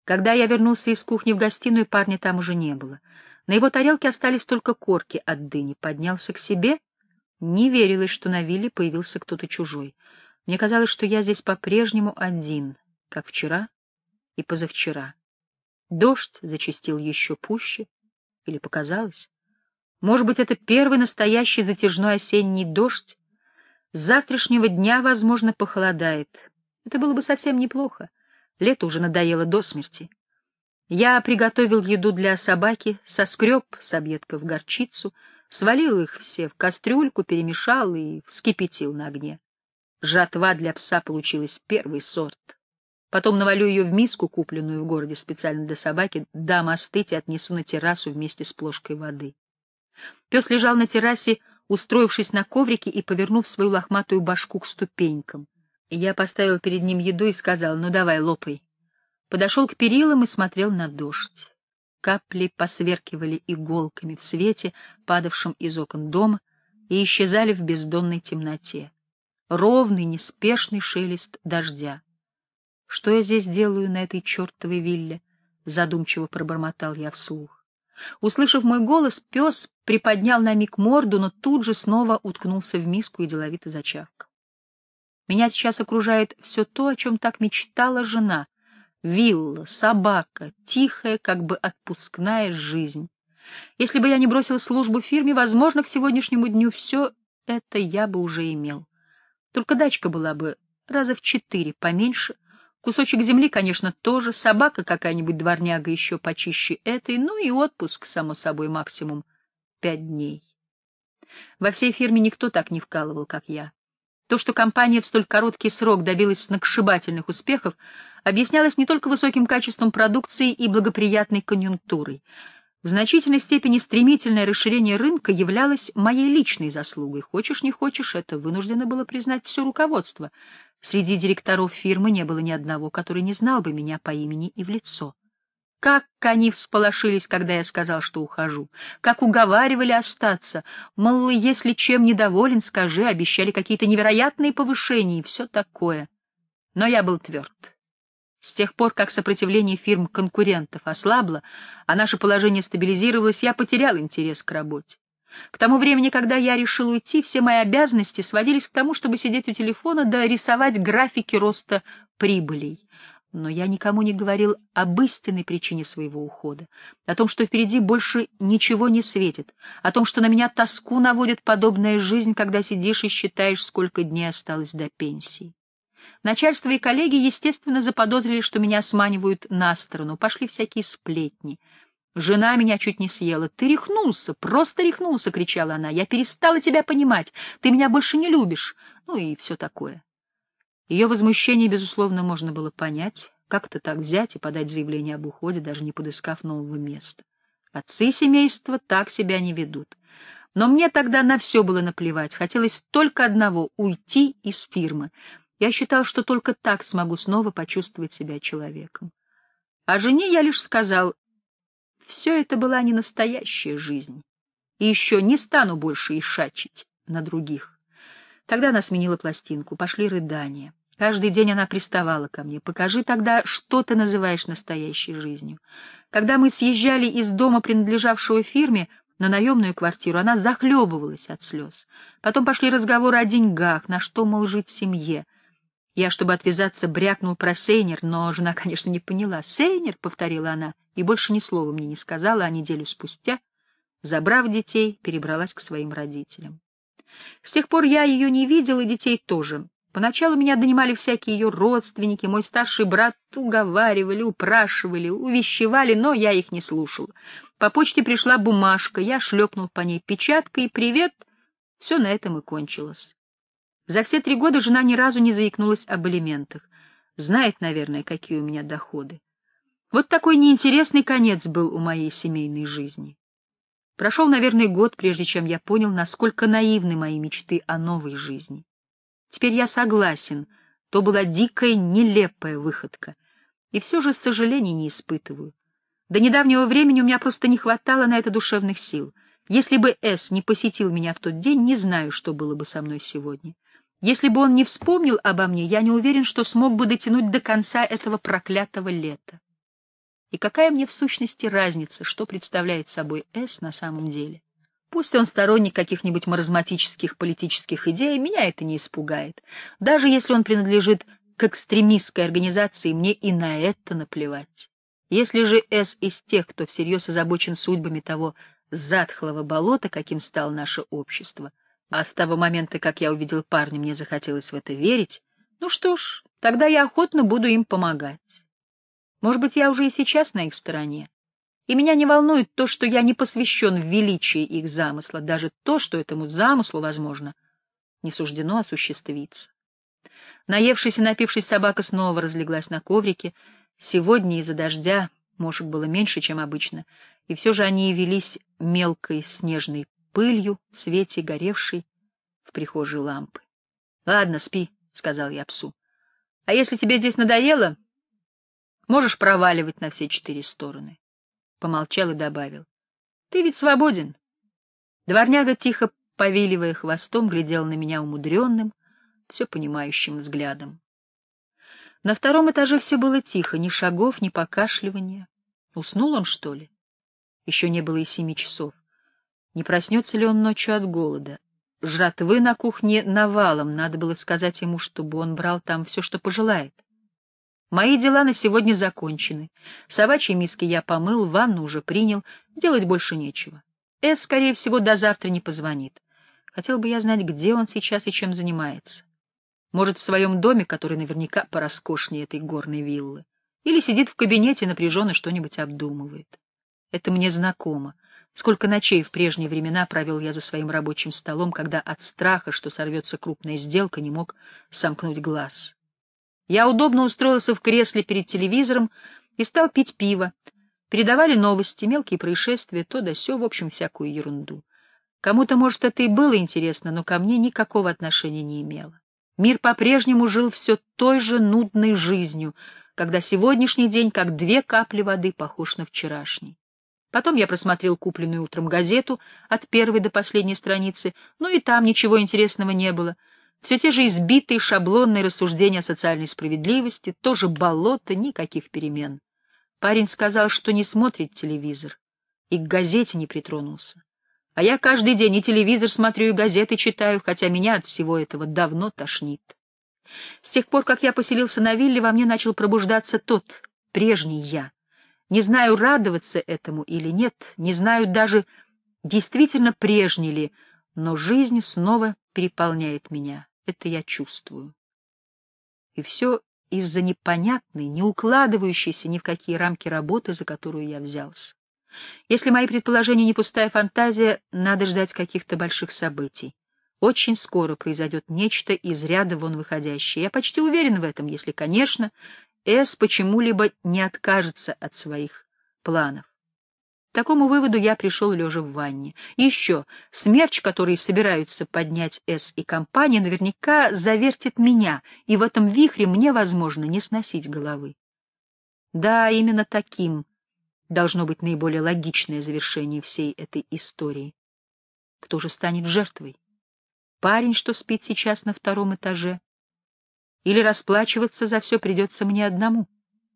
Когда я вернулся из кухни в гостиную, парня там уже не было. На его тарелке остались только корки от дыни. Поднялся к себе. Не верилось, что на вилле появился кто-то чужой. Мне казалось, что я здесь по-прежнему один, как вчера и позавчера. Дождь зачастил еще пуще. Или показалось? Может быть, это первый настоящий затяжной осенний дождь? С завтрашнего дня, возможно, похолодает. Это было бы совсем неплохо. Лето уже надоело до смерти. Я приготовил еду для собаки, соскреб с объедков горчицу, свалил их все в кастрюльку, перемешал и вскипятил на огне. Жратва для пса получилась первый сорт. Потом навалю ее в миску, купленную в городе специально для собаки, дам остыть и отнесу на террасу вместе с плошкой воды. Пес лежал на террасе, устроившись на коврике и повернув свою лохматую башку к ступенькам. Я поставил перед ним еду и сказал: «Ну давай, лопай». Подошел к перилам и смотрел на дождь. Капли посверкивали иголками в свете, падавшем из окон дома, и исчезали в бездонной темноте. Ровный, неспешный шелест дождя. «Что я здесь делаю на этой чертовой вилле?» — задумчиво пробормотал я вслух. Услышав мой голос, пес приподнял на миг морду, но тут же снова уткнулся в миску и деловито зачавкал. Меня сейчас окружает все то, о чем так мечтала жена. Вилла, собака, тихая, как бы отпускная жизнь. Если бы я не бросил службу в фирме, возможно, к сегодняшнему дню все это я бы уже имел. Только дачка была бы раза в 4 поменьше, кусочек земли, конечно, тоже, собака какая-нибудь дворняга еще почище этой, ну и отпуск, само собой, максимум 5 дней. Во всей фирме никто так не вкалывал, как я. То, что компания в столь короткий срок добилась сногсшибательных успехов, объяснялось не только высоким качеством продукции и благоприятной конъюнктурой. В значительной степени стремительное расширение рынка являлось моей личной заслугой. Хочешь, не хочешь, это вынуждено было признать все руководство. Среди директоров фирмы не было ни одного, который не знал бы меня по имени и в лицо. Как они всполошились, когда я сказал, что ухожу, как уговаривали остаться, мол, если чем недоволен, скажи, обещали какие-то невероятные повышения и все такое. Но я был тверд. С тех пор, как сопротивление фирм-конкурентов ослабло, а наше положение стабилизировалось, я потерял интерес к работе. К тому времени, когда я решил уйти, все мои обязанности сводились к тому, чтобы сидеть у телефона да рисовать графики роста прибылей. Но я никому не говорил об истинной причине своего ухода, о том, что впереди больше ничего не светит, о том, что на меня тоску наводит подобная жизнь, когда сидишь и считаешь, сколько дней осталось до пенсии. Начальство и коллеги, естественно, заподозрили, что меня сманивают на сторону, пошли всякие сплетни. Жена меня чуть не съела. «Ты рехнулся, просто рехнулся!» — кричала она. «Я перестала тебя понимать, ты меня больше не любишь!» Ну и все такое. Ее возмущение, безусловно, можно было понять. Как-то так взять и подать заявление об уходе, даже не подыскав нового места. Отцы семейства так себя не ведут. Но мне тогда на все было наплевать. Хотелось только одного — уйти из фирмы. Я считал, что только так смогу снова почувствовать себя человеком. А жене я лишь сказал: все это была не настоящая жизнь. И еще не стану больше ишачить на других. Тогда она сменила пластинку, пошли рыдания. Каждый день она приставала ко мне: «Покажи тогда, что ты называешь настоящей жизнью». Когда мы съезжали из дома, принадлежавшего фирме, на наемную квартиру, она захлебывалась от слез. Потом пошли разговоры о деньгах, на что, мол, жить в семье. Я, чтобы отвязаться, брякнул про Сейнер, но жена, конечно, не поняла. «Сейнер», — повторила она, и больше ни слова мне не сказала, а неделю спустя, забрав детей, перебралась к своим родителям. С тех пор я ее не видел, и детей тоже. Поначалу меня донимали всякие ее родственники, мой старший брат уговаривали, упрашивали, увещевали, но я их не слушал. По почте пришла бумажка, я шлепнул по ней печаткой, и привет, все на этом и кончилось. За все 3 года жена ни разу не заикнулась об алиментах. Знает, наверное, какие у меня доходы. Вот такой неинтересный конец был у моей семейной жизни. Прошел, наверное, год, прежде чем я понял, насколько наивны мои мечты о новой жизни. Теперь я согласен, то была дикая, нелепая выходка. И все же сожалений не испытываю. До недавнего времени у меня просто не хватало на это душевных сил. Если бы С не посетил меня в тот день, не знаю, что было бы со мной сегодня. Если бы он не вспомнил обо мне, я не уверен, что смог бы дотянуть до конца этого проклятого лета. И какая мне в сущности разница, что представляет собой С на самом деле? Пусть он сторонник каких-нибудь маразматических политических идей, меня это не испугает. Даже если он принадлежит к экстремистской организации, мне и на это наплевать. Если же С из тех, кто всерьез озабочен судьбами того затхлого болота, каким стало наше общество, а с того момента, как я увидел парня, мне захотелось в это верить, ну что ж, тогда я охотно буду им помогать. Может быть, я уже и сейчас на их стороне. И меня не волнует то, что я не посвящен в величие их замысла, даже то, что этому замыслу, возможно, не суждено осуществиться. Наевшись и напившись, собака снова разлеглась на коврике. Сегодня из-за дождя мошек было меньше, чем обычно, и все же они явились мелкой снежной пылью в свете горевшей в прихожей лампы. — Ладно, спи, — сказал я псу. — А если тебе здесь надоело, можешь проваливать на все 4 стороны. Помолчал и добавил. — Ты ведь свободен. Дворняга, тихо повиливая хвостом, глядел на меня умудренным, все понимающим взглядом. На втором этаже все было тихо, ни шагов, ни покашливания. Уснул он, что ли? Еще не было и 7 часов. Не проснется ли он ночью от голода? Жратвы на кухне навалом, надо было сказать ему, чтобы он брал там все, что пожелает. Мои дела на сегодня закончены. Собачьи миски я помыл, ванну уже принял, делать больше нечего. Эс, скорее всего, до завтра не позвонит. Хотел бы я знать, где он сейчас и чем занимается. Может, в своем доме, который наверняка пороскошнее этой горной виллы, или сидит в кабинете и напряженно что-нибудь обдумывает. Это мне знакомо. Сколько ночей в прежние времена провел я за своим рабочим столом, когда от страха, что сорвется крупная сделка, не мог сомкнуть глаз. Я удобно устроился в кресле перед телевизором и стал пить пиво. Передавали новости, мелкие происшествия, то да сё, в общем, всякую ерунду. Кому-то, может, это и было интересно, но ко мне никакого отношения не имело. Мир по-прежнему жил все той же нудной жизнью, когда сегодняшний день, как 2 капли воды, похож на вчерашний. Потом я просмотрел купленную утром газету от первой до последней страницы, но и там ничего интересного не было. Все те же избитые шаблонные рассуждения о социальной справедливости, тоже болото, никаких перемен. Парень сказал, что не смотрит телевизор, и к газете не притронулся. А я каждый день и телевизор смотрю, и газеты читаю, хотя меня от всего этого давно тошнит. С тех пор, как я поселился на вилле, во мне начал пробуждаться тот, прежний я. Не знаю, радоваться этому или нет, не знаю даже, действительно прежний ли, но жизнь снова переполняет меня, это я чувствую. И все из-за непонятной, не укладывающейся ни в какие рамки работы, за которую я взялся. Если мои предположения не пустая фантазия, надо ждать каких-то больших событий. Очень скоро произойдет нечто из ряда вон выходящее. Я почти уверен в этом, если, конечно, Эс почему-либо не откажется от своих планов. К такому выводу я пришел, лежа в ванне. И еще, смерч, который собираются поднять Эс и компания, наверняка завертит меня, и в этом вихре мне, возможно, не сносить головы. Да, именно таким должно быть наиболее логичное завершение всей этой истории. Кто же станет жертвой? Парень, что спит сейчас на 2-м этаже? Или расплачиваться за все придется мне одному?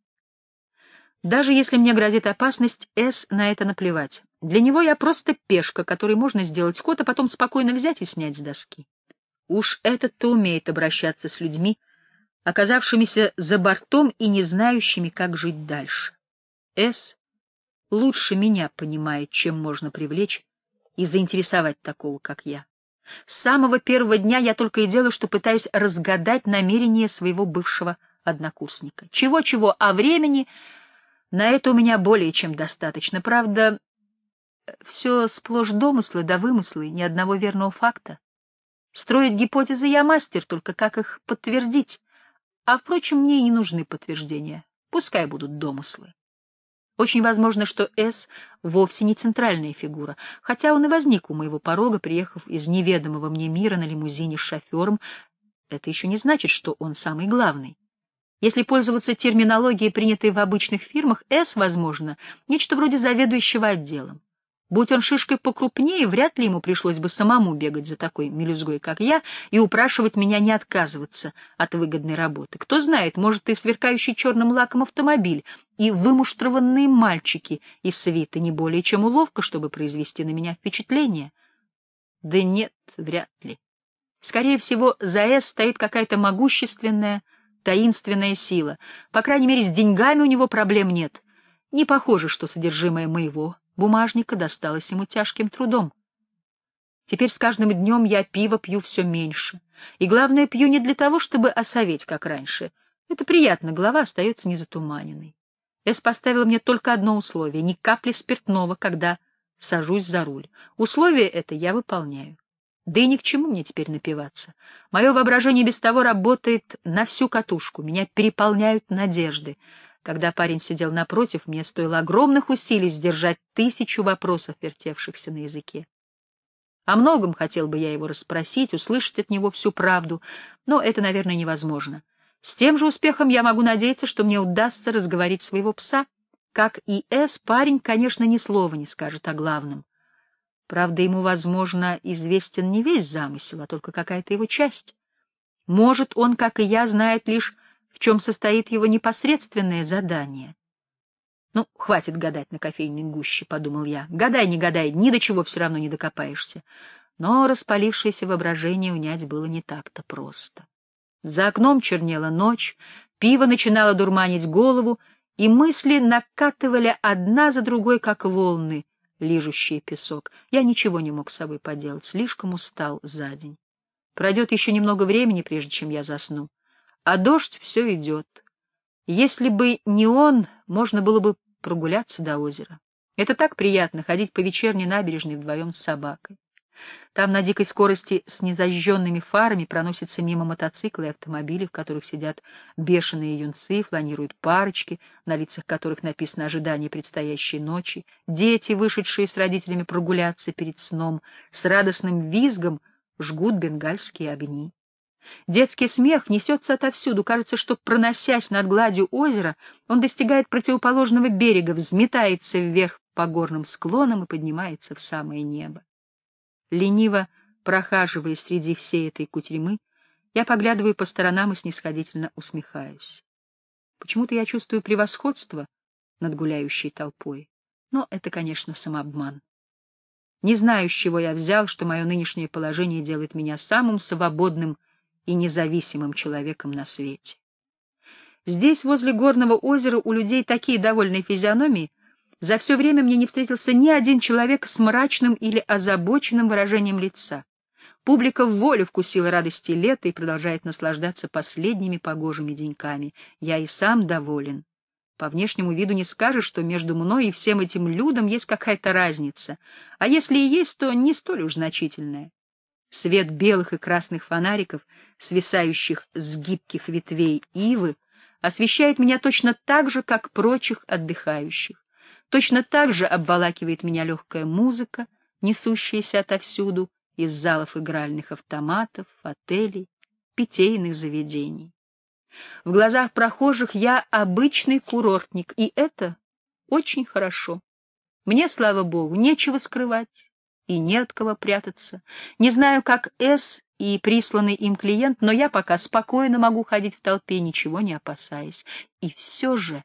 Даже если мне грозит опасность, С на это наплевать. Для него я просто пешка, которой можно сделать ход, а потом спокойно взять и снять с доски. Уж этот-то умеет обращаться с людьми, оказавшимися за бортом и не знающими, как жить дальше. С лучше меня понимает, чем можно привлечь и заинтересовать такого, как я. С самого первого дня я только и делаю, что пытаюсь разгадать намерения своего бывшего однокурсника. Чего-чего, а времени на это у меня более чем достаточно. Правда, все сплошь домыслы да вымыслы, ни одного верного факта. Строить гипотезы я мастер, только как их подтвердить? А, впрочем, мне и не нужны подтверждения. Пускай будут домыслы. Очень возможно, что С вовсе не центральная фигура, хотя он и возник у моего порога, приехав из неведомого мне мира на лимузине с шофером. Это еще не значит, что он самый главный. Если пользоваться терминологией, принятой в обычных фирмах, С, возможно, нечто вроде заведующего отделом. Будь он шишкой покрупнее, вряд ли ему пришлось бы самому бегать за такой мелюзгой, как я, и упрашивать меня не отказываться от выгодной работы. Кто знает, может, и сверкающий черным лаком автомобиль, и вымуштрованные мальчики из свиты не более чем уловка, чтобы произвести на меня впечатление. Да нет, вряд ли. Скорее всего, за «С» стоит какая-то могущественная, таинственная сила. По крайней мере, с деньгами у него проблем нет. Не похоже, что содержимое моего бумажника досталось ему тяжким трудом. Теперь с каждым днем я пиво пью все меньше. И главное, пью не для того, чтобы осоветь, как раньше. Это приятно, голова остается незатуманенной. Эс поставила мне только одно условие — ни капли спиртного, когда сажусь за руль. Условие это я выполняю. Да и ни к чему мне теперь напиваться. Мое воображение без того работает на всю катушку, меня переполняют надежды. Когда парень сидел напротив, мне стоило огромных усилий сдержать 1000 вопросов, вертевшихся на языке. О многом хотел бы я его расспросить, услышать от него всю правду, но это, наверное, невозможно. С тем же успехом я могу надеяться, что мне удастся разговорить своего пса. Как и С, парень, конечно, ни слова не скажет о главном. Правда, ему, возможно, известен не весь замысел, а только какая-то его часть. Может, он, как и я, знает лишь, в чем состоит его непосредственное задание. Ну, хватит гадать на кофейной гуще, — подумал я. Гадай, не гадай, ни до чего все равно не докопаешься. Но распалившееся воображение унять было не так-то просто. За окном чернела ночь, пиво начинало дурманить голову, и мысли накатывали одна за другой, как волны, лижущие песок. Я ничего не мог с собой поделать, слишком устал за день. Пройдет еще немного времени, прежде чем я засну. А дождь все идет. Если бы не он, можно было бы прогуляться до озера. Это так приятно — ходить по вечерней набережной вдвоем с собакой. Там на дикой скорости с незажженными фарами проносятся мимо мотоциклы и автомобили, в которых сидят бешеные юнцы, фланируют парочки, на лицах которых написано ожидание предстоящей ночи, дети, вышедшие с родителями прогуляться перед сном, с радостным визгом жгут бенгальские огни. Детский смех несется отовсюду. Кажется, что, проносясь над гладью озера, он достигает противоположного берега, взметается вверх по горным склонам и поднимается в самое небо. Лениво прохаживаясь среди всей этой кутерьмы, я поглядываю по сторонам и снисходительно усмехаюсь. Почему-то я чувствую превосходство над гуляющей толпой, но это, конечно, самообман. Не знаю, с чего я взял, что мое нынешнее положение делает меня самым свободным и независимым человеком на свете. Здесь, возле горного озера, у людей такие довольные физиономии. За все время мне не встретился ни один человек с мрачным или озабоченным выражением лица. Публика в волю вкусила радости лета и продолжает наслаждаться последними погожими деньками. Я и сам доволен. По внешнему виду не скажешь, что между мной и всем этим людом есть какая-то разница, а если и есть, то не столь уж значительная. Свет белых и красных фонариков, свисающих с гибких ветвей ивы, освещает меня точно так же, как прочих отдыхающих. Точно так же обволакивает меня легкая музыка, несущаяся отовсюду, из залов игральных автоматов, отелей, питейных заведений. В глазах прохожих я обычный курортник, и это очень хорошо. Мне, слава богу, нечего скрывать и не от кого прятаться. Не знаю, как С и присланный им клиент, но я пока спокойно могу ходить в толпе, ничего не опасаясь. И все же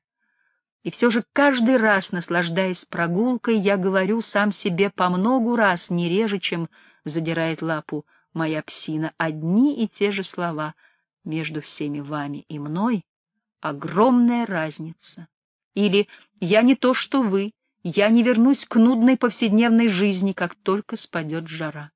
каждый раз, наслаждаясь прогулкой, я говорю сам себе по многу раз, не реже, чем задирает лапу моя псина, одни и те же слова: между всеми вами и мной огромная разница. Или я не то, что вы, я не вернусь к нудной повседневной жизни, как только спадет жара.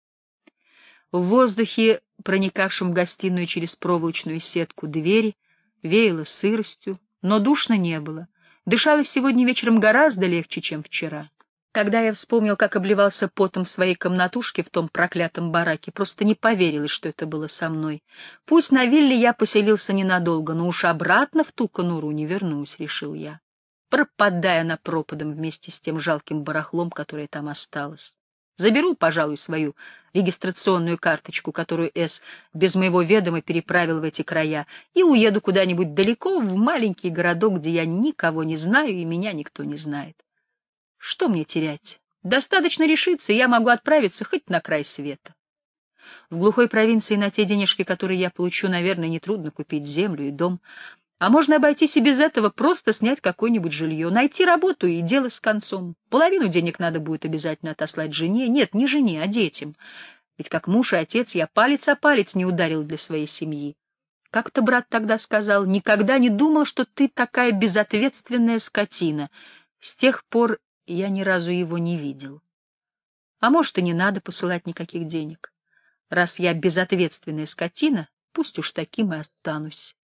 В воздухе, проникавшем в гостиную через проволочную сетку двери, веяло сыростью, но душно не было. Дышалось сегодня вечером гораздо легче, чем вчера. Когда я вспомнил, как обливался потом в своей комнатушке в том проклятом бараке, просто не поверилось, что это было со мной. Пусть на вилле я поселился ненадолго, но уж обратно в ту конуру не вернусь, решил я, пропадая на пропадом вместе с тем жалким барахлом, которое там осталось. Заберу, пожалуй, свою регистрационную карточку, которую С без моего ведома переправил в эти края, и уеду куда-нибудь далеко, в маленький городок, где я никого не знаю и меня никто не знает. Что мне терять Достаточно решиться, и я могу отправиться хоть на край света. В глухой провинции на те денежки, которые я получу, наверное, нетрудно купить землю и дом. А можно обойтись и без этого, просто снять какое-нибудь жилье, найти работу и дело с концом. Половину денег надо будет обязательно отослать жене. Нет, не жене, а детям. Ведь как муж и отец я палец о палец не ударил для своей семьи. Как-то брат тогда сказал: «Никогда не думал, что ты такая безответственная скотина». С тех пор я ни разу его не видел. А может, и не надо посылать никаких денег. Раз я безответственная скотина, пусть уж таким и останусь.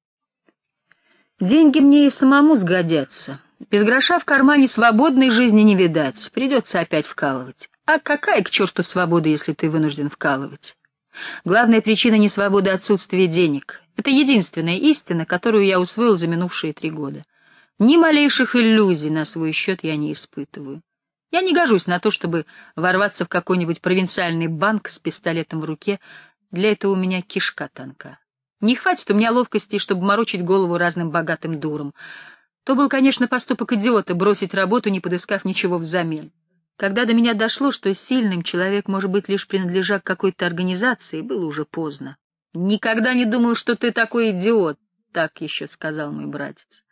Деньги мне и самому сгодятся. Без гроша в кармане свободной жизни не видать. Придется опять вкалывать. А какая к черту свобода, если ты вынужден вкалывать? Главная причина несвободы — отсутствие денег. Это единственная истина, которую я усвоил за минувшие 3 года. Ни малейших иллюзий на свой счет я не испытываю. Я не гожусь на то, чтобы ворваться в какой-нибудь провинциальный банк с пистолетом в руке. Для этого у меня кишка тонка. Не хватит у меня ловкости, чтобы морочить голову разным богатым дурам. То был, конечно, поступок идиота — бросить работу, не подыскав ничего взамен. Когда до меня дошло, что сильным человек может быть, лишь принадлежа к какой-то организации, было уже поздно. «Никогда не думал, что ты такой идиот», — так еще сказал мой братец.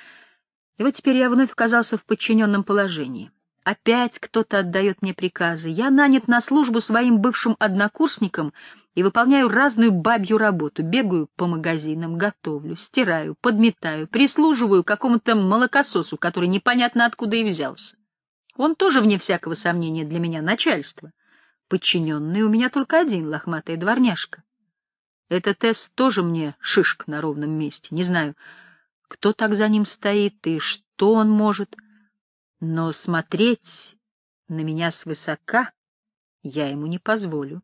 И вот теперь я вновь оказался в подчиненном положении. Опять кто-то отдает мне приказы. Я нанят на службу своим бывшим однокурсникам и выполняю разную бабью работу. Бегаю по магазинам, готовлю, стираю, подметаю, прислуживаю какому-то молокососу, который непонятно откуда и взялся. Он тоже, вне всякого сомнения, для меня начальство. Подчиненный у меня только один — лохматая дворняжка. Этот Тесс тоже мне шишка на ровном месте. Не знаю, кто так за ним стоит и что он может, но смотреть на меня свысока я ему не позволю.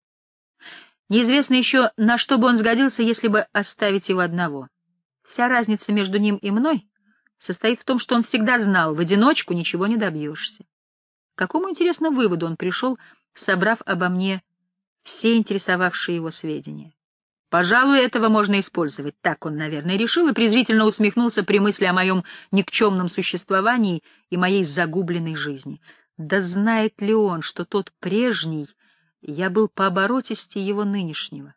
Неизвестно еще, на что бы он сгодился, если бы оставить его одного. Вся разница между ним и мной состоит в том, что он всегда знал, в одиночку ничего не добьешься. К какому, интересно, выводу он пришел, собрав обо мне все интересовавшие его сведения? Пожалуй, этого можно использовать. Так он, наверное, решил и презрительно усмехнулся при мысли о моем никчемном существовании и моей загубленной жизни. Да знает ли он, что тот прежний я был по оборотисти его нынешнего?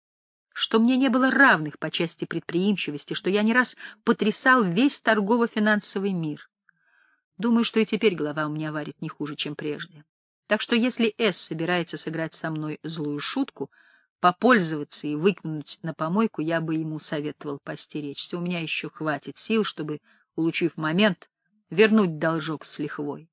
Что мне не было равных по части предприимчивости, что я не раз потрясал весь торгово-финансовый мир. Думаю, что и теперь голова у меня варит не хуже, чем прежде. Так что если С собирается сыграть со мной злую шутку, попользоваться и выкинуть на помойку, я бы ему советовал постеречься. У меня еще хватит сил, чтобы, улучив момент, вернуть должок с лихвой.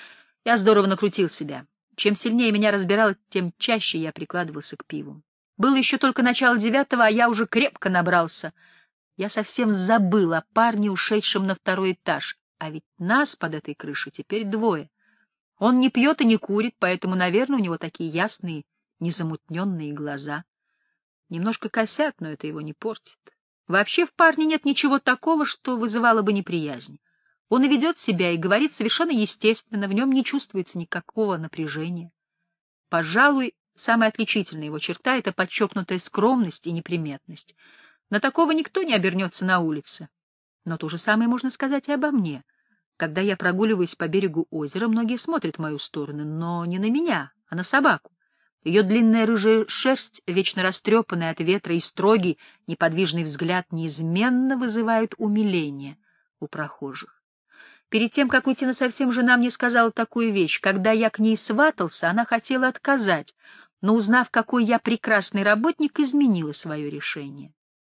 Я здорово накрутил себя. Чем сильнее меня разбирало, тем чаще я прикладывался к пиву. Было еще только начало 9-го, а я уже крепко набрался. Я совсем забыл о парне, ушедшем на 2-й этаж, а ведь нас под этой крышей теперь 2. Он не пьет и не курит, поэтому, наверное, у него такие ясные, незамутненные глаза. Немножко косят, но это его не портит. Вообще в парне нет ничего такого, что вызывало бы неприязнь. Он и ведет себя, и говорит совершенно естественно, в нем не чувствуется никакого напряжения. Пожалуй, самая отличительная его черта — это подчеркнутая скромность и неприметность. На такого никто не обернется на улице. Но то же самое можно сказать и обо мне. Когда я прогуливаюсь по берегу озера, многие смотрят в мою сторону, но не на меня, а на собаку. Ее длинная рыжая шерсть, вечно растрепанная от ветра, и строгий, неподвижный взгляд неизменно вызывают умиление у прохожих. Перед тем, как уйти насовсем, жена мне сказала такую вещь. Когда я к ней сватался, она хотела отказать, но, узнав, какой я прекрасный работник, изменила свое решение.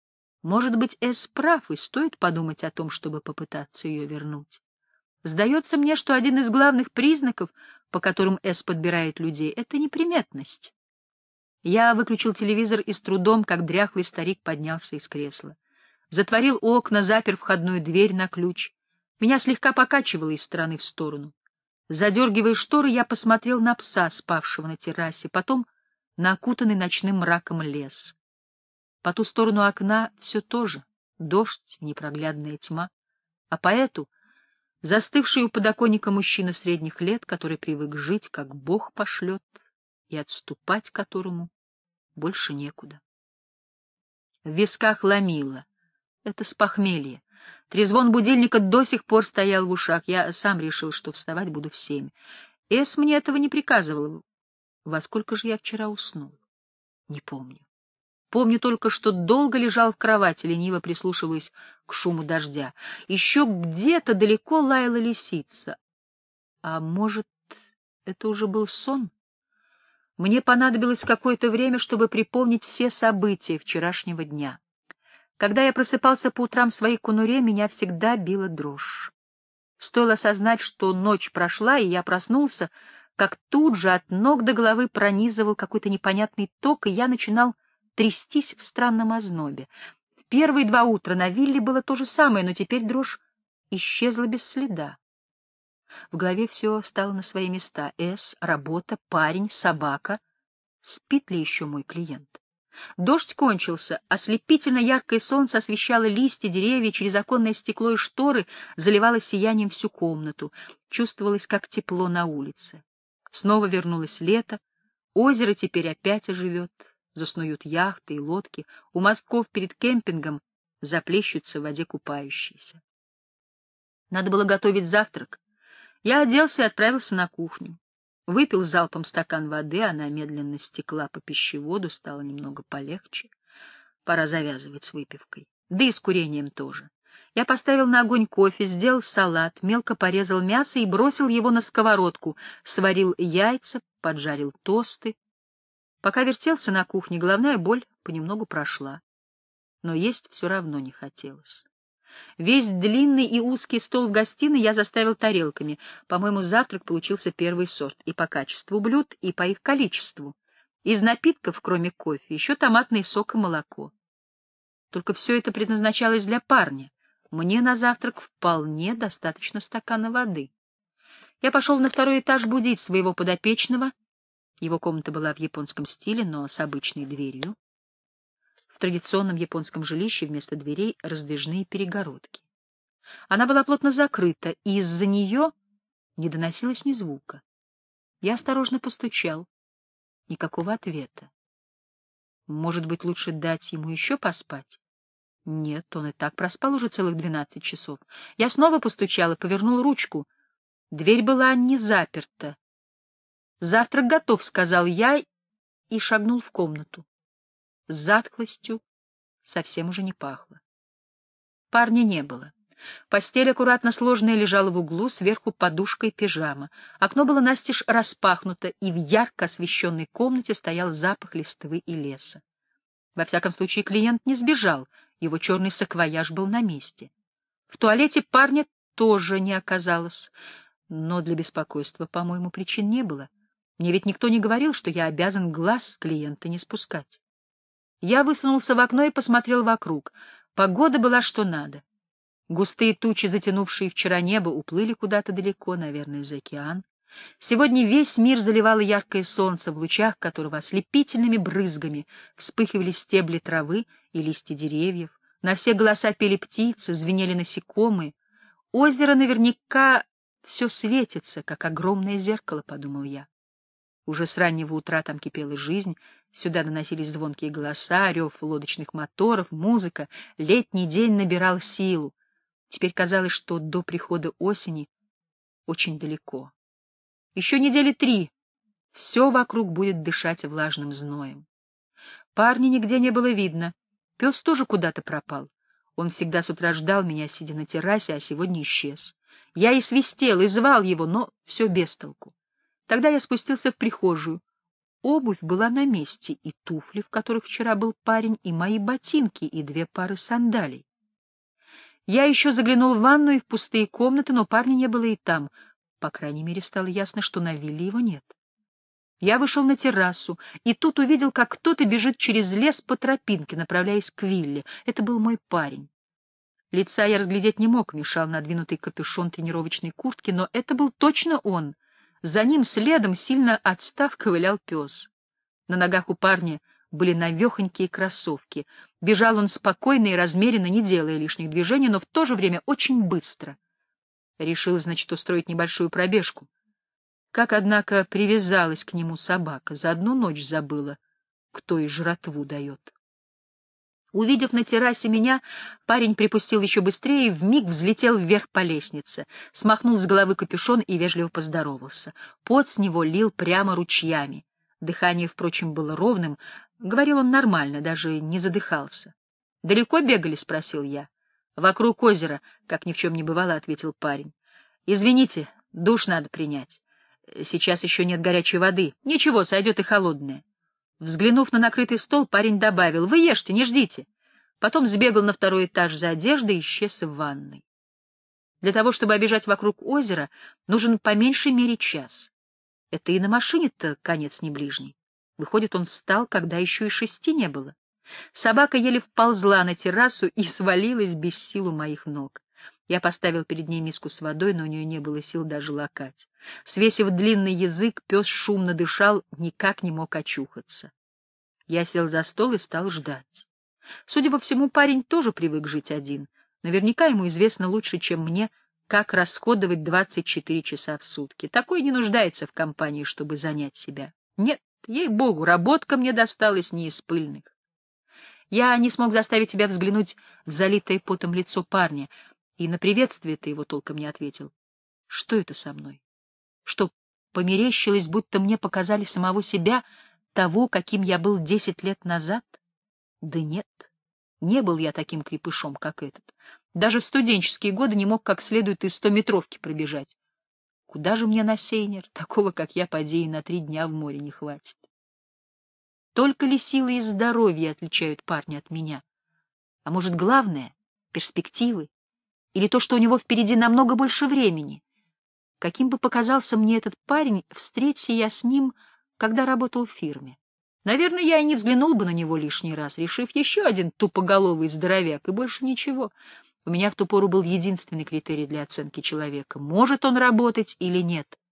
Может быть, Эс прав, и стоит подумать о том, чтобы попытаться ее вернуть. Сдается мне, что один из главных признаков, по которым Эс подбирает людей, — это неприметность. Я выключил телевизор и с трудом, как дряхлый старик, поднялся из кресла. Затворил окна, запер входную дверь на ключ. Меня слегка покачивало из стороны в сторону. Задергивая шторы, я посмотрел на пса, спавшего на террасе, потом на окутанный ночным мраком лес. По ту сторону окна все то же — дождь, непроглядная тьма. А по эту — застывший у подоконника мужчина средних лет, который привык жить, как Бог пошлет, и отступать которому больше некуда. В висках ломило. Это с похмелья. Трезвон будильника до сих пор стоял в ушах. Я сам решил, что вставать буду в 7. Эс мне этого не приказывала. Во сколько же я вчера уснул? Не помню. Помню только, что долго лежал в кровати, лениво прислушиваясь к шуму дождя. Еще где-то далеко лаяла лисица. А может, это уже был сон? Мне понадобилось какое-то время, чтобы припомнить все события вчерашнего дня. Когда я просыпался по утрам в своей конуре, меня всегда била дрожь. Стоило осознать, что ночь прошла, и я проснулся, как тут же от ног до головы пронизывал какой-то непонятный ток, и я начинал трястись в странном ознобе. В первые 2 утра на вилле было то же самое, но теперь дрожь исчезла без следа. В голове все стало на свои места. Работа, парень, собака. Спит ли еще мой клиент? Дождь кончился, ослепительно яркое солнце освещало листья, деревья, через оконное стекло и шторы заливало сиянием всю комнату. Чувствовалось, как тепло на улице. Снова вернулось лето, озеро теперь опять оживет, заснуют яхты и лодки, у мостков перед кемпингом заплещутся в воде купающиеся. Надо было готовить завтрак. Я оделся и отправился на кухню. Выпил залпом стакан воды, она медленно стекла по пищеводу, стало немного полегче. Пора завязывать с выпивкой. Да и с курением тоже. Я поставил на огонь кофе, сделал салат, мелко порезал мясо и бросил его на сковородку, сварил яйца, поджарил тосты. Пока вертелся на кухне, головная боль понемногу прошла. Но есть все равно не хотелось. Весь длинный и узкий стол в гостиной я заставил тарелками. По-моему, завтрак получился первый сорт и по качеству блюд, и по их количеству. Из напитков, кроме кофе, еще томатный сок и молоко. Только все это предназначалось для парня. Мне на завтрак вполне достаточно стакана воды. Я пошел на 2-й этаж будить своего подопечного. Его комната была в японском стиле, но с обычной дверью. В традиционном японском жилище вместо дверей раздвижные перегородки. Она была плотно закрыта, и из-за нее не доносилось ни звука. Я осторожно постучал. Никакого ответа. Может быть, лучше дать ему еще поспать? Нет, он и так проспал уже целых 12 часов. Я снова постучал и повернул ручку. Дверь была не заперта. «Завтрак готов», — сказал я и шагнул в комнату. С затхлостью совсем уже не пахло. Парня не было. Постель, аккуратно сложенная, лежала в углу, сверху подушка и пижама. Окно было настежь распахнуто, и в ярко освещенной комнате стоял запах листвы и леса. Во всяком случае, клиент не сбежал, его черный саквояж был на месте. В туалете парня тоже не оказалось, но для беспокойства, по-моему, причин не было. Мне ведь никто не говорил, что я обязан глаз с клиента не спускать. Я высунулся в окно и посмотрел вокруг. Погода была что надо. Густые тучи, затянувшие вчера небо, уплыли куда-то далеко, наверное, за океан. Сегодня весь мир заливало яркое солнце, в лучах которого ослепительными брызгами вспыхивали стебли травы и листья деревьев. На все голоса пели птицы, звенели насекомые. Озеро наверняка все светится, как огромное зеркало, — подумал я. Уже с раннего утра там кипела жизнь, сюда доносились звонкие голоса, рев лодочных моторов, музыка. Летний день набирал силу. Теперь казалось, что до прихода осени очень далеко. Еще недели 3 все вокруг будет дышать влажным зноем. Парня нигде не было видно. Пес тоже куда-то пропал. Он всегда с утра ждал меня, сидя на террасе, а сегодня исчез. Я и свистел, и звал его, но все без толку. Тогда я спустился в прихожую. Обувь была на месте, и туфли, в которых вчера был парень, и мои ботинки, и 2 пары сандалий. Я еще заглянул в ванную и в пустые комнаты, но парня не было и там. По крайней мере, стало ясно, что на вилле его нет. Я вышел на террасу, и тут увидел, как кто-то бежит через лес по тропинке, направляясь к вилле. Это был мой парень. Лица я разглядеть не мог, мешал надвинутый капюшон тренировочной куртки, но это был точно он. За ним следом, сильно отстав, ковылял пес. На ногах у парня были навехонькие кроссовки. Бежал он спокойно и размеренно, не делая лишних движений, но в то же время очень быстро. Решил, значит, устроить небольшую пробежку. Как, однако, привязалась к нему собака, за одну ночь забыла, кто и жратву дает. Увидев на террасе меня, парень припустил еще быстрее и вмиг взлетел вверх по лестнице, смахнул с головы капюшон и вежливо поздоровался. Пот с него лил прямо ручьями. Дыхание, впрочем, было ровным, говорил он нормально, даже не задыхался. — Далеко бегали? — спросил я. — Вокруг озера, — как ни в чем не бывало, — ответил парень. — Извините, душ надо принять. Сейчас еще нет горячей воды. Ничего, сойдет и холодная. Взглянув на накрытый стол, парень добавил: «Вы ешьте, не ждите». Потом сбегал на второй этаж за одеждой и исчез в ванной. Для того, чтобы обежать вокруг озера, нужен по меньшей мере час. Это и на машине-то конец не ближний. Выходит, он встал, когда еще и 6 не было. Собака еле вползла на террасу и свалилась без сил у моих ног. Я поставил перед ней миску с водой, но у нее не было сил даже лакать. Свесив длинный язык, пес шумно дышал, никак не мог очухаться. Я сел за стол и стал ждать. Судя по всему, парень тоже привык жить один. Наверняка ему известно лучше, чем мне, как расходовать 24 часа в сутки. Такой не нуждается в компании, чтобы занять себя. Нет, ей-богу, работка мне досталась не из пыльных. Я не смог заставить себя взглянуть в залитое потом лицо парня, и на приветствие-то его толком не ответил. Что это со мной? Что, померещилось, будто мне показали самого себя, того, каким я был 10 лет назад? Да нет, не был я таким крепышом, как этот. Даже в студенческие годы не мог как следует и 100-метровки пробежать. Куда же мне на сейнер? Такого, как я, поди, и на 3 дня в море не хватит. Только ли силы и здоровье отличают парня от меня? А может, главное — перспективы? Или то, что у него впереди намного больше времени? Каким бы показался мне этот парень, встреться я с ним, когда работал в фирме. Наверное, я и не взглянул бы на него лишний раз, решив еще один тупоголовый здоровяк, и больше ничего. У меня в ту пору был единственный критерий для оценки человека — может он работать или нет.